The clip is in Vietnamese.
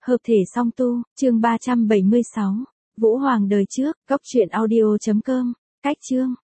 Hợp thể song tu, chương 376. Vũ Hoàng đời trước, cốc truyện audio.com. Cách chương.